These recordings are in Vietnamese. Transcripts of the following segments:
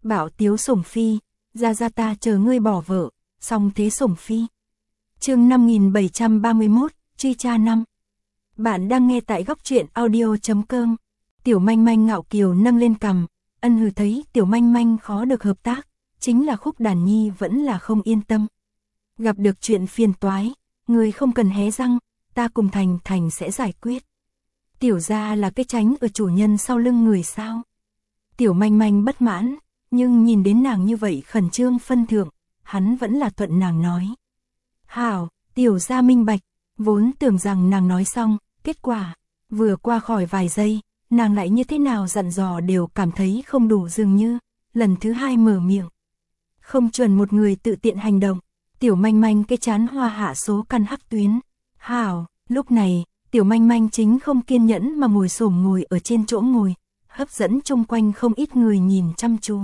Bảo Tiếu Sủng Phi, ra ta chờ ngươi bỏ vợ, xong thế Sủng Phi. Chương 5731, truy tra năm. Bạn đang nghe tại góc truyện audio.com. Tiểu Manh Manh ngạo kiều nâng lên cằm, ân hừ thấy Tiểu Manh Manh khó được hợp tác, chính là Khúc Đàn Nhi vẫn là không yên tâm. Gặp được chuyện phiền toái, người không cần hé răng, ta cùng Thành Thành sẽ giải quyết. Tiểu gia là cái tránh ở chủ nhân sau lưng người sao? Tiểu Manh Manh bất mãn, nhưng nhìn đến nàng như vậy khẩn trương phân thượng, hắn vẫn là thuận nàng nói. Hảo, tiểu gia minh bạch, vốn tưởng rằng nàng nói xong, kết quả, vừa qua khỏi vài giây, nàng lại như thế nào dặn dò đều cảm thấy không đủ dường như, lần thứ hai mở miệng. Không chuẩn một người tự tiện hành động, Tiểu Manh Manh cái chán hoa hạ số căn hắc tuyến. Hảo, lúc này, Tiểu Manh Manh chính không kiên nhẫn mà ngồi xổm ngồi ở trên chỗ ngồi, hấp dẫn chung quanh không ít người nhìn chăm chú.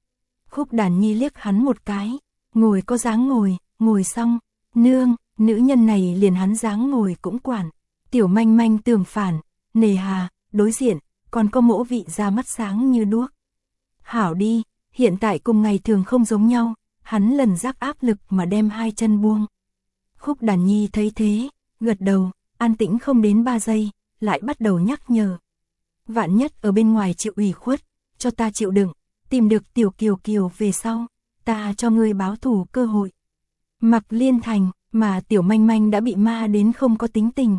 Khúc Đàn Nhi liếc hắn một cái, ngồi có dáng ngồi xong, nương, nữ nhân này liền hắn dáng ngồi cũng quản. Tiểu Manh Manh tường phản, nề hà, đối diện, còn có mỗ vị ra mắt sáng như đuốc. Hảo đi, hiện tại cùng ngày thường không giống nhau, hắn lần giác áp lực mà đem hai chân buông. Khúc Đàn Nhi thấy thế, gật đầu, an tĩnh không đến 3 giây, lại bắt đầu nhắc nhở. Vạn nhất ở bên ngoài chịu ủy khuất, cho ta chịu đựng, tìm được Tiểu Kiều Kiều về sau, ta cho ngươi báo thù cơ hội. Mặc Liên Thành, mà Tiểu Manh Manh đã bị ma đến không có tính tình.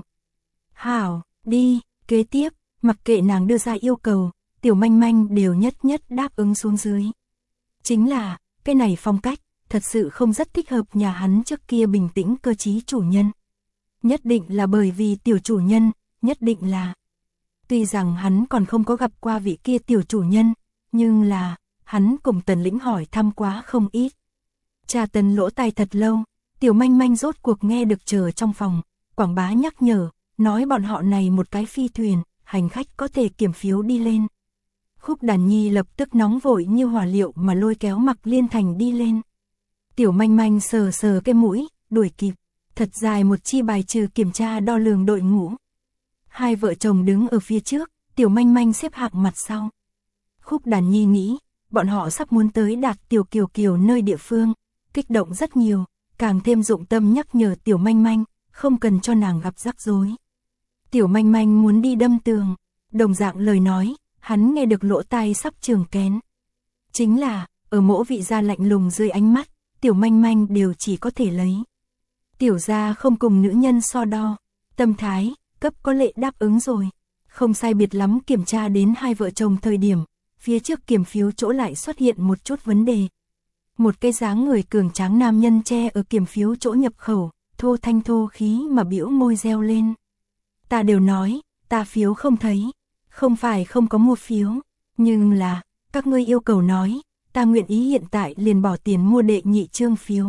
Hảo, đi, kế tiếp, mặc kệ nàng đưa ra yêu cầu, Tiểu Manh Manh đều nhất đáp ứng xuống dưới. Chính là, cái này phong cách, thật sự không rất thích hợp nhà hắn trước kia bình tĩnh cơ trí chủ nhân. Nhất định là bởi vì tiểu chủ nhân, nhất định là. Tuy rằng hắn còn không có gặp qua vị kia tiểu chủ nhân, nhưng là, hắn cùng Tần Lĩnh hỏi thăm quá không ít. Trà Tần lỗ tai thật lâu, Tiểu Manh Manh rốt cuộc nghe được chờ trong phòng, quảng bá nhắc nhở, nói bọn họ này một cái phi thuyền, hành khách có thể kiểm phiếu đi lên. Khúc Đàn Nhi lập tức nóng vội như hỏa liệu mà lôi kéo Mặc Liên Thành đi lên. Tiểu Manh Manh sờ cái mũi, đuổi kịp, thật dài một chi bài trừ kiểm tra đo lường đội ngũ. Hai vợ chồng đứng ở phía trước, Tiểu Manh Manh xếp hạng mặt sau. Khúc Đàn Nhi nghĩ, bọn họ sắp muốn tới đạt Tiểu Kiều Kiều nơi địa phương, kích động rất nhiều, càng thêm dụng tâm nhắc nhở Tiểu Manh Manh, không cần cho nàng gặp rắc rối. Tiểu Manh Manh muốn đi đâm tường, đồng dạng lời nói, hắn nghe được lỗ tai sắp trường kén. Chính là, ở mỗi vị gia lạnh lùng dưới ánh mắt, Tiểu Manh Manh đều chỉ có thể lấy. Tiểu gia không cùng nữ nhân so đo, tâm thái, cấp có lệ đáp ứng rồi. Không sai biệt lắm kiểm tra đến hai vợ chồng thời điểm, phía trước kiểm phiếu chỗ lại xuất hiện một chút vấn đề. Một cái dáng người cường tráng nam nhân che ở kiểm phiếu chỗ nhập khẩu, thô thanh thô khí mà biểu môi reo lên. Ta đều nói, ta phiếu không thấy, không phải không có mua phiếu, nhưng là, các ngươi yêu cầu nói, ta nguyện ý hiện tại liền bỏ tiền mua đệ nhị chương phiếu.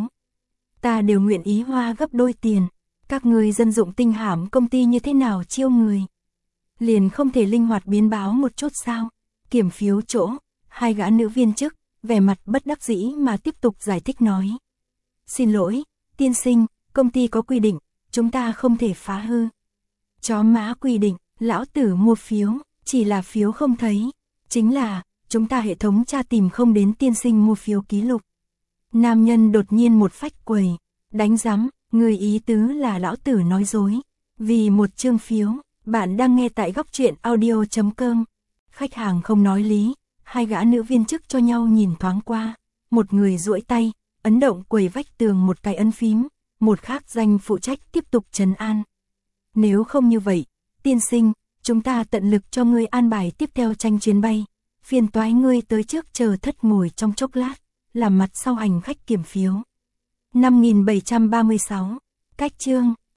Ta đều nguyện ý hoa gấp đôi tiền, các ngươi dân dụng tinh hãm công ty như thế nào chiêu người. Liền không thể linh hoạt biến báo một chút sao, kiểm phiếu chỗ, hai gã nữ viên chức, vẻ mặt bất đắc dĩ mà tiếp tục giải thích nói. Xin lỗi, tiên sinh, công ty có quy định, chúng ta không thể phá hư. Chó má quy định, lão tử mua phiếu, chỉ là phiếu không thấy, chính là, chúng ta hệ thống tra tìm không đến tiên sinh mua phiếu ký lục. Nam nhân đột nhiên một phách quầy, đánh giám, người ý tứ là lão tử nói dối, vì một chương phiếu, bạn đang nghe tại góc truyện audio.com. Khách hàng không nói lý, hai gã nữ viên chức cho nhau nhìn thoáng qua, một người duỗi tay, ấn động quầy vách tường một cái ấn phím, một khác danh phụ trách tiếp tục trấn an. Nếu không như vậy, tiên sinh, chúng ta tận lực cho ngươi an bài tiếp theo tranh chuyến bay, phiền toái ngươi tới trước chờ thất ngồi trong chốc lát, làm mặt sau hành khách kiểm phiếu. 5736, cách chương.